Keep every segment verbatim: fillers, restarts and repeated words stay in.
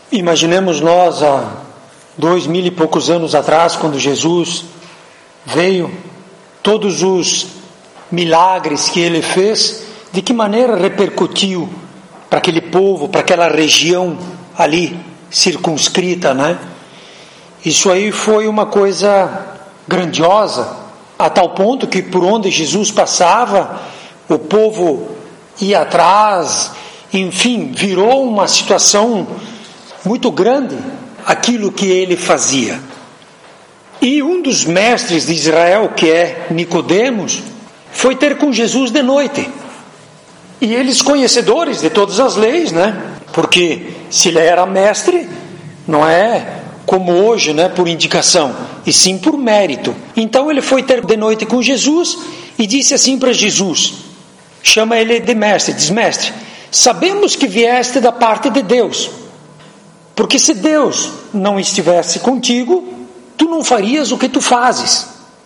Imaginemos nós há dois mil e poucos anos atrás, quando Jesus veio, todos os milagres que ele fez, de que maneira repercutiu para aquele povo, para aquela região ali circunscrita, né? Isso aí foi uma coisa grandiosa, a tal ponto que por onde Jesus passava, o povo ia atrás, enfim, virou uma situação muito grande aquilo que ele fazia. E um dos mestres de Israel, que é Nicodemos, foi ter com Jesus de noite. E eles, conhecedores de todas as leis, né? Porque se ele era mestre, não é como hoje, né, por indicação, e sim por mérito. Então ele foi ter de noite com Jesus e disse assim para Jesus, chama ele de mestre, diz: mestre, sabemos que vieste da parte de Deus, porque se Deus não estivesse contigo, tu não farias o que tu fazes.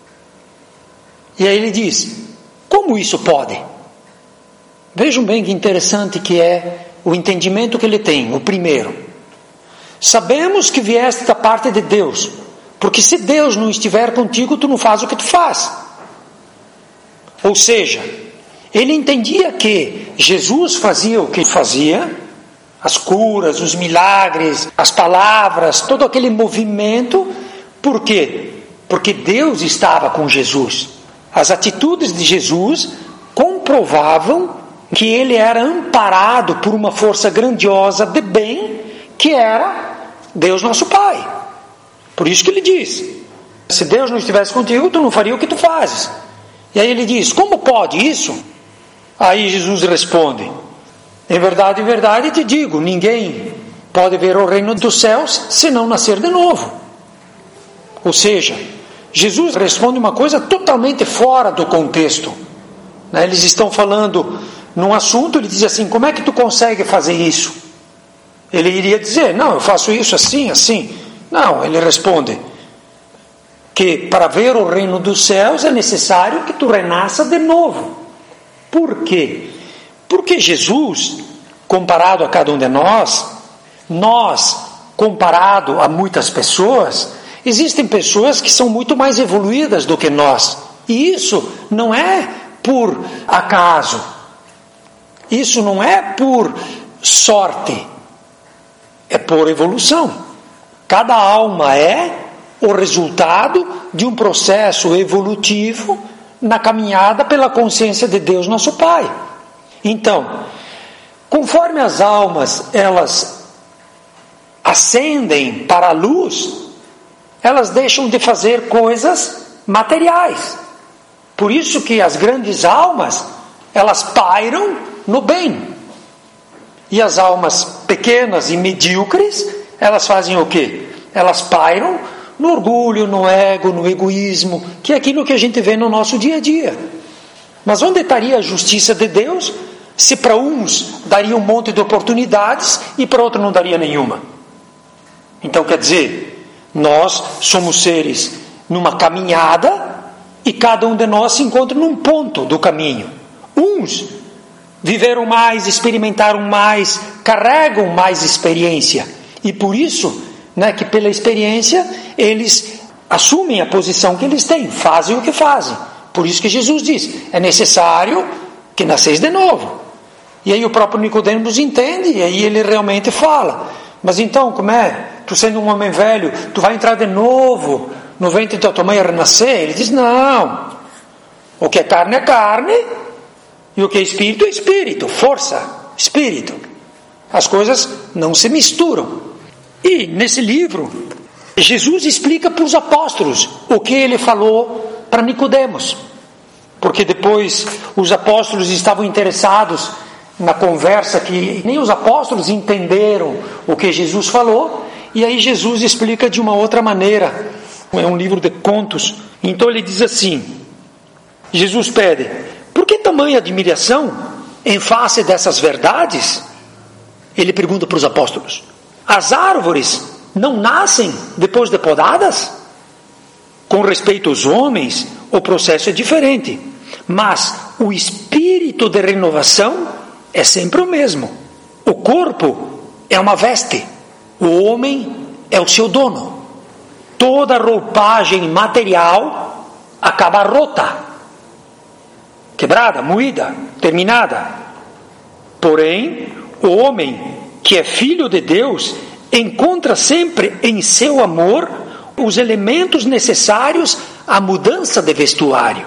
E aí ele diz: como isso pode? Vejam bem que interessante que é o entendimento que ele tem. O primeiro, sabemos que vieste da parte de Deus, porque se Deus não estiver contigo, tu não fazes o que tu faz. Ou seja, ele entendia que Jesus fazia o que fazia, as curas, os milagres, as palavras, todo aquele movimento. Por quê? Porque Deus estava com Jesus. As atitudes de Jesus comprovavam que ele era amparado por uma força grandiosa de bem, que era Deus nosso Pai. Por isso que ele diz: se Deus não estivesse contigo, tu não faria o que tu fazes. E aí ele diz: como pode isso? Aí Jesus responde: em verdade, em verdade te digo, ninguém pode ver o reino dos céus se não nascer de novo. Ou seja, Jesus responde uma coisa totalmente fora do contexto. Eles estão falando num assunto, ele diz assim: como é que tu consegue fazer isso? Ele iria dizer: não, eu faço isso assim, assim. Não, ele responde que para ver o reino dos céus é necessário que tu renasça de novo. Por quê? Porque Jesus, comparado a cada um de nós, nós, comparado a muitas pessoas, existem pessoas que são muito mais evoluídas do que nós. E isso não é por acaso. Isso não é por sorte. É por evolução. Cada alma é o resultado de um processo evolutivo na caminhada pela consciência de Deus nosso Pai. Então, conforme as almas elas ascendem para a luz, elas deixam de fazer coisas materiais. Por isso que as grandes almas, elas pairam no bem. E as almas pequenas e medíocres, elas fazem o quê? Elas pairam no orgulho, no ego, no egoísmo, que é aquilo que a gente vê no nosso dia a dia. Mas onde estaria a justiça de Deus se para uns daria um monte de oportunidades e para outros não daria nenhuma? Então quer dizer, nós somos seres numa caminhada e cada um de nós se encontra num ponto do caminho. Uns viveram mais, experimentaram mais, carregam mais experiência. E por isso, né, que pela experiência, eles assumem a posição que eles têm, fazem o que fazem. Por isso que Jesus diz, é necessário que nasceis de novo. E aí o próprio Nicodemos entende, e aí ele realmente fala, mas então, como é? Tu sendo um homem velho, tu vai entrar de novo no ventre da tua mãe a renascer? Ele diz, não. O que é carne é carne, e o que é espírito é espírito, força, espírito. As coisas não se misturam. E nesse livro, Jesus explica para os apóstolos o que ele falou para Nicodemos. Porque depois os apóstolos estavam interessados na conversa que nem os apóstolos entenderam o que Jesus falou. E aí Jesus explica de uma outra maneira. É um livro de contos. Então ele diz assim, Jesus pede, por que tamanha admiração em face dessas verdades? Ele pergunta para os apóstolos, as árvores não nascem depois de podadas? Com respeito aos homens, o processo é diferente, mas o espírito de renovação é sempre o mesmo. O corpo é uma veste, O homem é o seu dono. Toda roupagem material acaba rota, quebrada, moída, terminada. Porém, o homem que é filho de Deus encontra sempre em seu amor os elementos necessários à mudança de vestuário.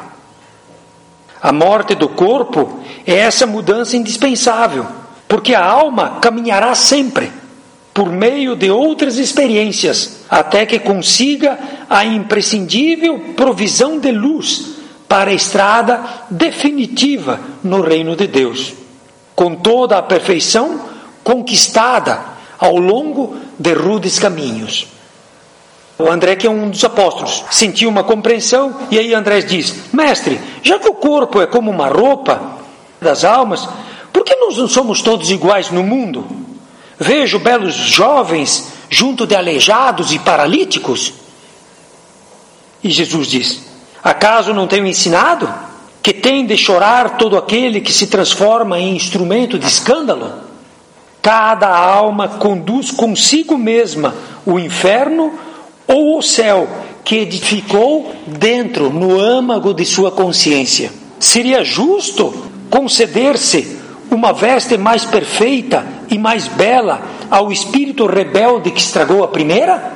A morte do corpo é essa mudança indispensável, porque a alma caminhará sempre por meio de outras experiências, até que consiga a imprescindível provisão de luz para a estrada definitiva no reino de Deus, com toda a perfeição conquistada ao longo de rudes caminhos. O André, que é um dos apóstolos, sentiu uma compreensão, e aí André diz: mestre, já que o corpo é como uma roupa das almas, por que nós não somos todos iguais no mundo? Vejo belos jovens junto de aleijados e paralíticos. E Jesus diz: acaso não tenho ensinado que tem de chorar todo aquele que se transforma em instrumento de escândalo? Cada alma conduz consigo mesma o inferno ou o céu que edificou dentro, no âmago de sua consciência. Seria justo conceder-se uma veste mais perfeita e mais bela ao espírito rebelde que estragou a primeira?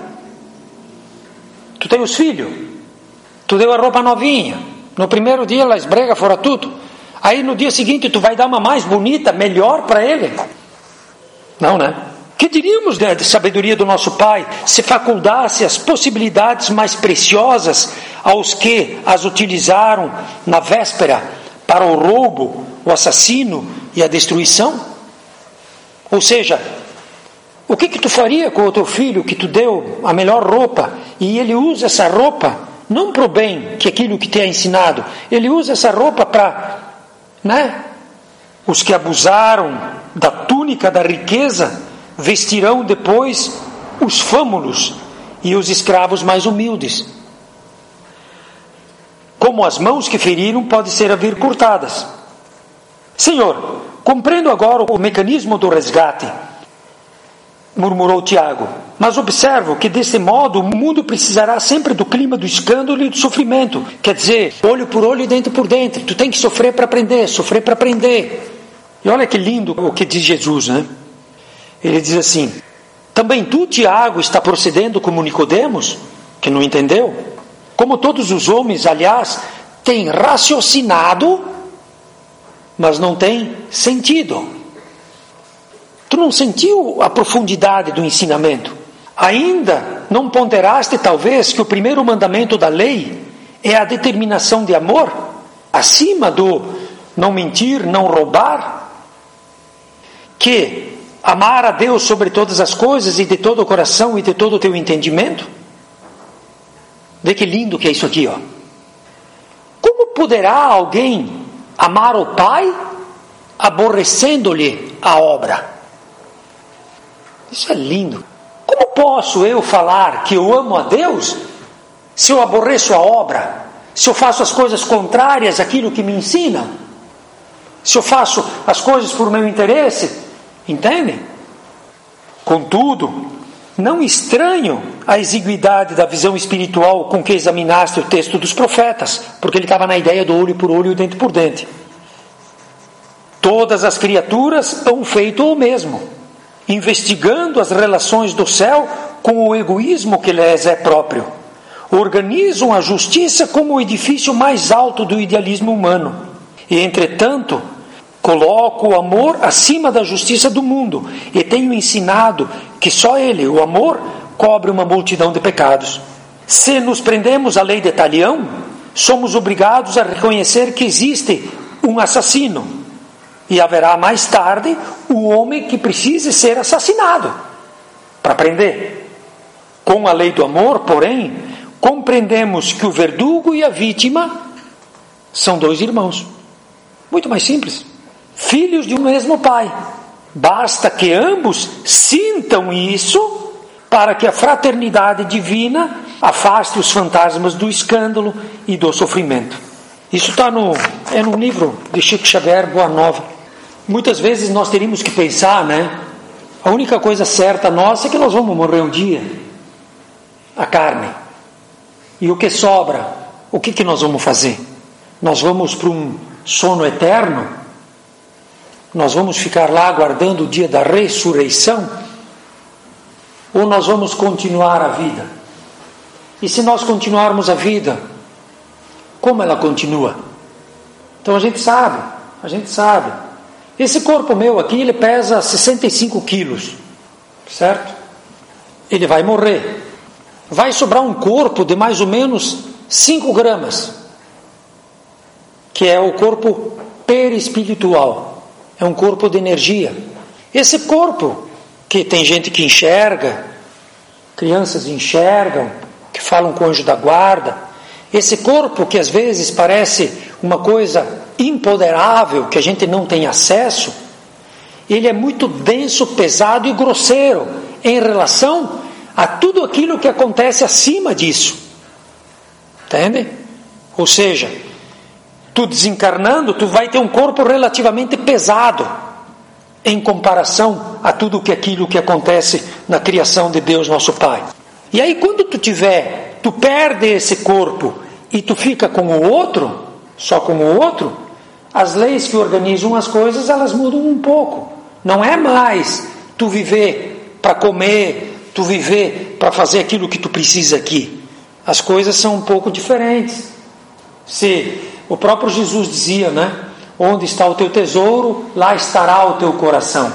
Tu tens os filhos, tu deu a roupa novinha, no primeiro dia ela esbrega fora tudo, aí no dia seguinte tu vai dar uma mais bonita, melhor para ele? Não, né? Que diríamos de, de sabedoria do nosso Pai se facultasse as possibilidades mais preciosas aos que as utilizaram na véspera para o roubo, o assassino e a destruição? Ou seja, o que que tu faria com o teu filho que tu deu a melhor roupa e ele usa essa roupa não para o bem, que é aquilo que te é ensinado, ele usa essa roupa para, né? Os que abusaram da túnica da riqueza vestirão depois os fâmulos e os escravos mais humildes. Como as mãos que feriram podem ser a vir cortadas. Senhor, compreendo agora o mecanismo do resgate, murmurou Tiago, mas observo que desse modo o mundo precisará sempre do clima do escândalo e do sofrimento. Quer dizer, olho por olho e dente por dente. Tu tem que sofrer para aprender, sofrer para aprender. E olha que lindo o que diz Jesus, né? Ele diz assim: também tu, Tiago, está procedendo como Nicodemos, que não entendeu? Como todos os homens, aliás, têm raciocinado, mas não têm sentido. Tu não sentiu a profundidade do ensinamento? Ainda não ponderaste, talvez, que o primeiro mandamento da lei é a determinação de amor, acima do não mentir, não roubar? Que amar a Deus sobre todas as coisas e de todo o coração e de todo o teu entendimento? Vê que lindo que é isso aqui, ó. Como poderá alguém amar o Pai aborrecendo-lhe a obra? Isso é lindo. Como posso eu falar que eu amo a Deus se eu aborreço a obra? Se eu faço as coisas contrárias àquilo que me ensina? Se eu faço as coisas por meu interesse? Entendem? Contudo, não estranho a exiguidade da visão espiritual com que examinaste o texto dos profetas, porque ele estava na ideia do olho por olho e dente por dente. Todas as criaturas hão feito o mesmo, investigando as relações do céu com o egoísmo que lhes é próprio. Organizam a justiça como o edifício mais alto do idealismo humano. E, entretanto, coloco o amor acima da justiça do mundo e tenho ensinado que só ele, o amor, cobre uma multidão de pecados. Se nos prendemos à lei de Talião, somos obrigados a reconhecer que existe um assassino e haverá mais tarde o homem que precise ser assassinado para prender. Com a lei do amor, porém, compreendemos que o verdugo e a vítima são dois irmãos. Muito mais simples. Filhos de um mesmo pai. Basta que ambos sintam isso para que a fraternidade divina afaste os fantasmas do escândalo e do sofrimento. Isso está no, é no livro de Chico Xavier, Boa Nova. Muitas vezes nós teríamos que pensar, né? A única coisa certa nossa é que nós vamos morrer um dia. A carne. E o que sobra? O que, que nós vamos fazer? Nós vamos para um sono eterno? Nós vamos ficar lá aguardando o dia da ressurreição? Ou nós vamos continuar a vida? E se nós continuarmos a vida, como ela continua? Então a gente sabe, a gente sabe. Esse corpo meu aqui, ele pesa sessenta e cinco quilos, certo? Ele vai morrer. Vai sobrar um corpo de mais ou menos cinco gramas, que é o corpo perispiritual. É um corpo de energia. Esse corpo, que tem gente que enxerga, crianças enxergam, que falam com o anjo da guarda, esse corpo que às vezes parece uma coisa imponderável, que a gente não tem acesso, ele é muito denso, pesado e grosseiro em relação a tudo aquilo que acontece acima disso. Entende? Ou seja, tu desencarnando, tu vai ter um corpo relativamente pesado em comparação a tudo que aquilo que acontece na criação de Deus nosso Pai. E aí quando tu tiver, tu perde esse corpo e tu fica com o outro, só com o outro, as leis que organizam as coisas, elas mudam um pouco. Não é mais tu viver para comer, tu viver para fazer aquilo que tu precisa aqui. As coisas são um pouco diferentes. Se o próprio Jesus dizia, né? Onde está o teu tesouro, lá estará o teu coração.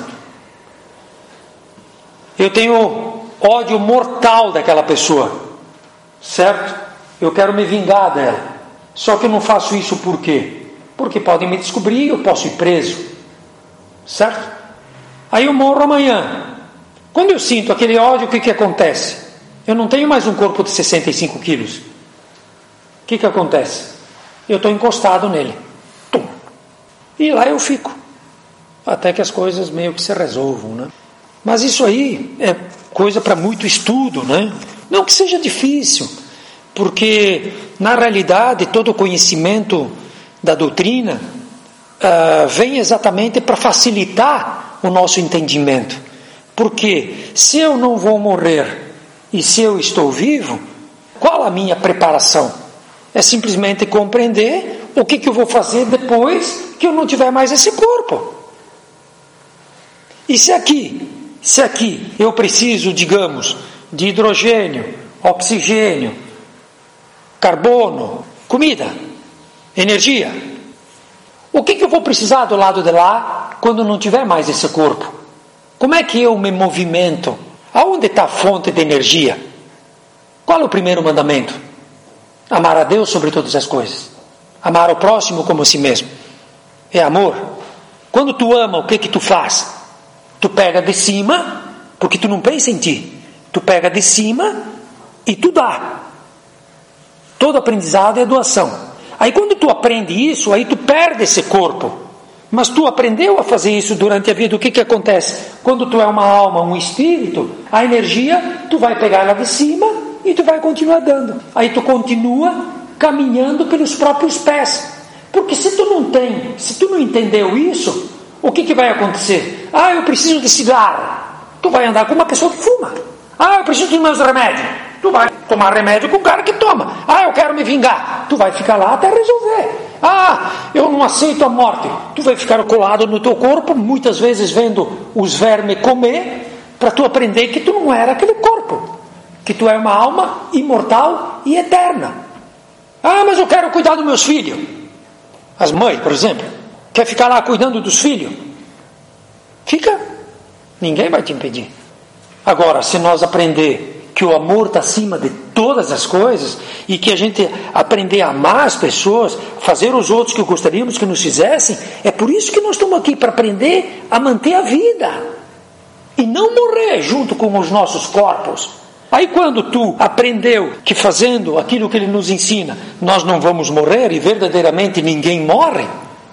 Eu tenho ódio mortal daquela pessoa, certo? Eu quero me vingar dela. Só que eu não faço isso por quê? Porque podem me descobrir e eu posso ir preso, certo? Aí eu morro amanhã. Quando eu sinto aquele ódio, o que que acontece? Eu não tenho mais um corpo de sessenta e cinco quilos. O que que acontece? Eu estou encostado nele. Tum. E lá eu fico. Até que as coisas meio que se resolvam, né? Mas isso aí é coisa para muito estudo, né? Não que seja difícil, porque na realidade todo o conhecimento da doutrina uh, vem exatamente para facilitar o nosso entendimento. Porque se eu não vou morrer e se eu estou vivo, qual a minha preparação? É simplesmente compreender o que, que eu vou fazer depois que eu não tiver mais esse corpo. E se aqui, se aqui eu preciso, digamos, de hidrogênio, oxigênio, carbono, comida, energia, o que, que eu vou precisar do lado de lá quando não tiver mais esse corpo? Como é que eu me movimento? Aonde está a fonte de energia? Qual é o primeiro mandamento? Amar a Deus sobre todas as coisas. Amar o próximo como a si mesmo. É amor. Quando tu ama, o que que tu faz? Tu pega de cima, porque tu não pensa em ti. Tu pega de cima e tu dá. Todo aprendizado é doação. Aí quando tu aprende isso, aí tu perde esse corpo. Mas tu aprendeu a fazer isso durante a vida. O que que acontece? Quando tu é uma alma, um espírito, a energia, tu vai pegar ela de cima e tu vai continuar dando. Aí tu continua caminhando pelos próprios pés. Porque se tu não tem, se tu não entendeu isso, o que que vai acontecer? Ah, eu preciso de cigarro. Tu vai andar com uma pessoa que fuma. Ah, eu preciso de meus remédios. Tu vai tomar remédio com o cara que toma. Ah, eu quero me vingar. Tu vai ficar lá até resolver. Ah, eu não aceito a morte. Tu vai ficar colado no teu corpo, muitas vezes vendo os vermes comer, para tu aprender que tu não era aquele corpo, que tu é uma alma imortal e eterna. Ah, mas eu quero cuidar dos meus filhos. As mães, por exemplo, quer ficar lá cuidando dos filhos? Fica. Ninguém vai te impedir. Agora, se nós aprender que o amor está acima de todas as coisas, e que a gente aprender a amar as pessoas, fazer os outros que gostaríamos que nos fizessem, é por isso que nós estamos aqui, para aprender a manter a vida, e não morrer junto com os nossos corpos. Aí quando tu aprendeu que fazendo aquilo que ele nos ensina, nós não vamos morrer, e verdadeiramente ninguém morre,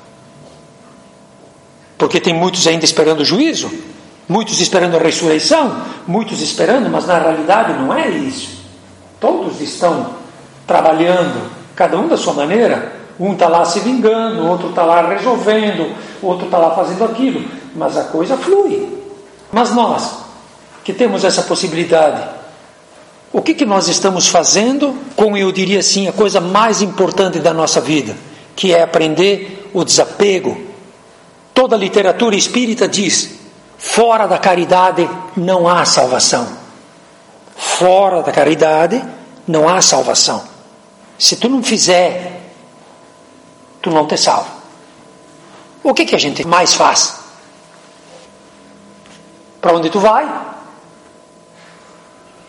porque tem muitos ainda esperando o juízo, muitos esperando a ressurreição, muitos esperando, mas na realidade não é isso. Todos estão trabalhando, cada um da sua maneira. Um está lá se vingando, outro está lá resolvendo, outro está lá fazendo aquilo, mas a coisa flui. Mas nós, que temos essa possibilidade, o que, que nós estamos fazendo com, eu diria assim, a coisa mais importante da nossa vida, que é aprender o desapego? Toda a literatura espírita diz: fora da caridade não há salvação. Fora da caridade não há salvação. Se tu não fizer, tu não te salva. O que, que a gente mais faz? Para onde tu vai?